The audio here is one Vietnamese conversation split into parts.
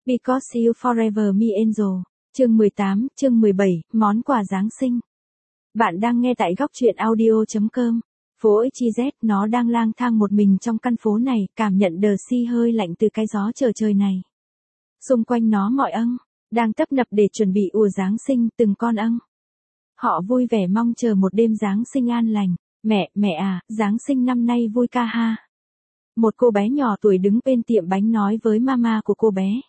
Because You Forever Me Angel. Chương 18, chương 17, món quà Giáng sinh. Bạn đang nghe tại góc truyện audio.com. Phố XYZ, nó đang lang thang một mình trong căn phố này, cảm nhận đờ si hơi lạnh từ cái gió trở trời này. Xung quanh nó mọi âng, đang tấp nập để chuẩn bị ùa Giáng sinh, từng con âng. Họ vui vẻ mong chờ một đêm Giáng sinh an lành. Mẹ à, Giáng sinh năm nay vui ca ha. Một cô bé nhỏ tuổi đứng bên tiệm bánh nói với mama của cô bé.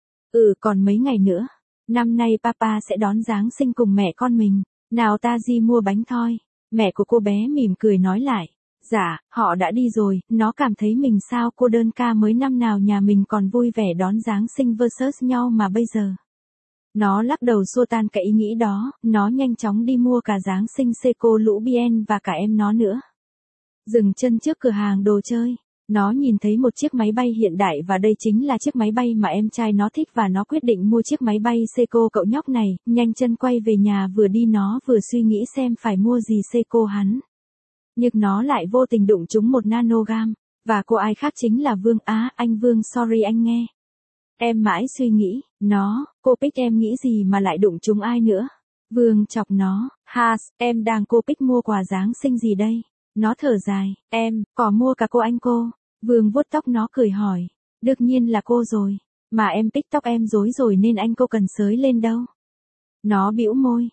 Còn mấy ngày nữa. Năm nay papa sẽ đón Giáng sinh cùng mẹ con mình. Nào ta đi mua bánh thôi. Mẹ của cô bé mỉm cười nói lại. Dạ, họ đã đi rồi, nó cảm thấy mình sao cô đơn ca mới năm nào nhà mình còn vui vẻ đón Giáng sinh versus nhau mà bây giờ. Nó lắc đầu xua tan cái ý nghĩ đó, nó nhanh chóng đi mua cả Giáng sinh Seiko Lũ Bien và cả em nó nữa. Dừng chân trước cửa hàng đồ chơi. Nó nhìn thấy một chiếc máy bay hiện đại và đây chính là chiếc máy bay mà em trai nó thích và nó quyết định mua chiếc máy bay Seiko cậu nhóc này, nhanh chân quay về nhà vừa đi nó vừa suy nghĩ xem phải mua gì Seiko hắn. Nhưng nó lại vô tình đụng trúng một nanogam, và cô ai khác chính là Vương Á, anh Vương sorry anh nghe. Em mãi suy nghĩ, cô Pích em nghĩ gì mà lại đụng trúng ai nữa. Vương chọc nó, em đang cô Pích mua quà Giáng sinh gì đây? Nó thở dài, em, có mua cả cô anh cô. Vương vuốt tóc nó cười hỏi, đương nhiên là cô rồi, mà em Pích tóc em rối rồi nên anh cô cần xới lên đâu. Nó bĩu môi,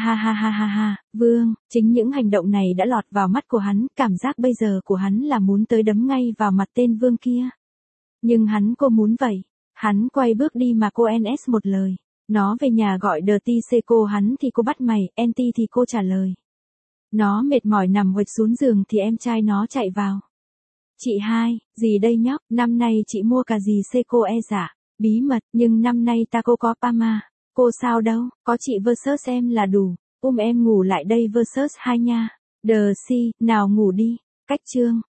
ha, Vương, chính những hành động này đã lọt vào mắt của hắn, cảm giác bây giờ của hắn là muốn tới đấm ngay vào mặt tên Vương kia. Nhưng hắn cô muốn vậy, hắn quay bước đi mà cô NS một lời. Nó về nhà gọi Dirty Seiko hắn thì cô bắt mày, NT thì cô trả lời. Nó mệt mỏi nằm huỵch xuống giường thì em trai nó chạy vào. Chị hai, gì đây nhóc, năm nay chị mua cả gì Seiko dạ, bí mật, nhưng năm nay ta cô có Pama. Cô sao đâu, có chị versus em là đủ, em ngủ lại đây versus hai nha. Đờ si, nào ngủ đi, cách chương.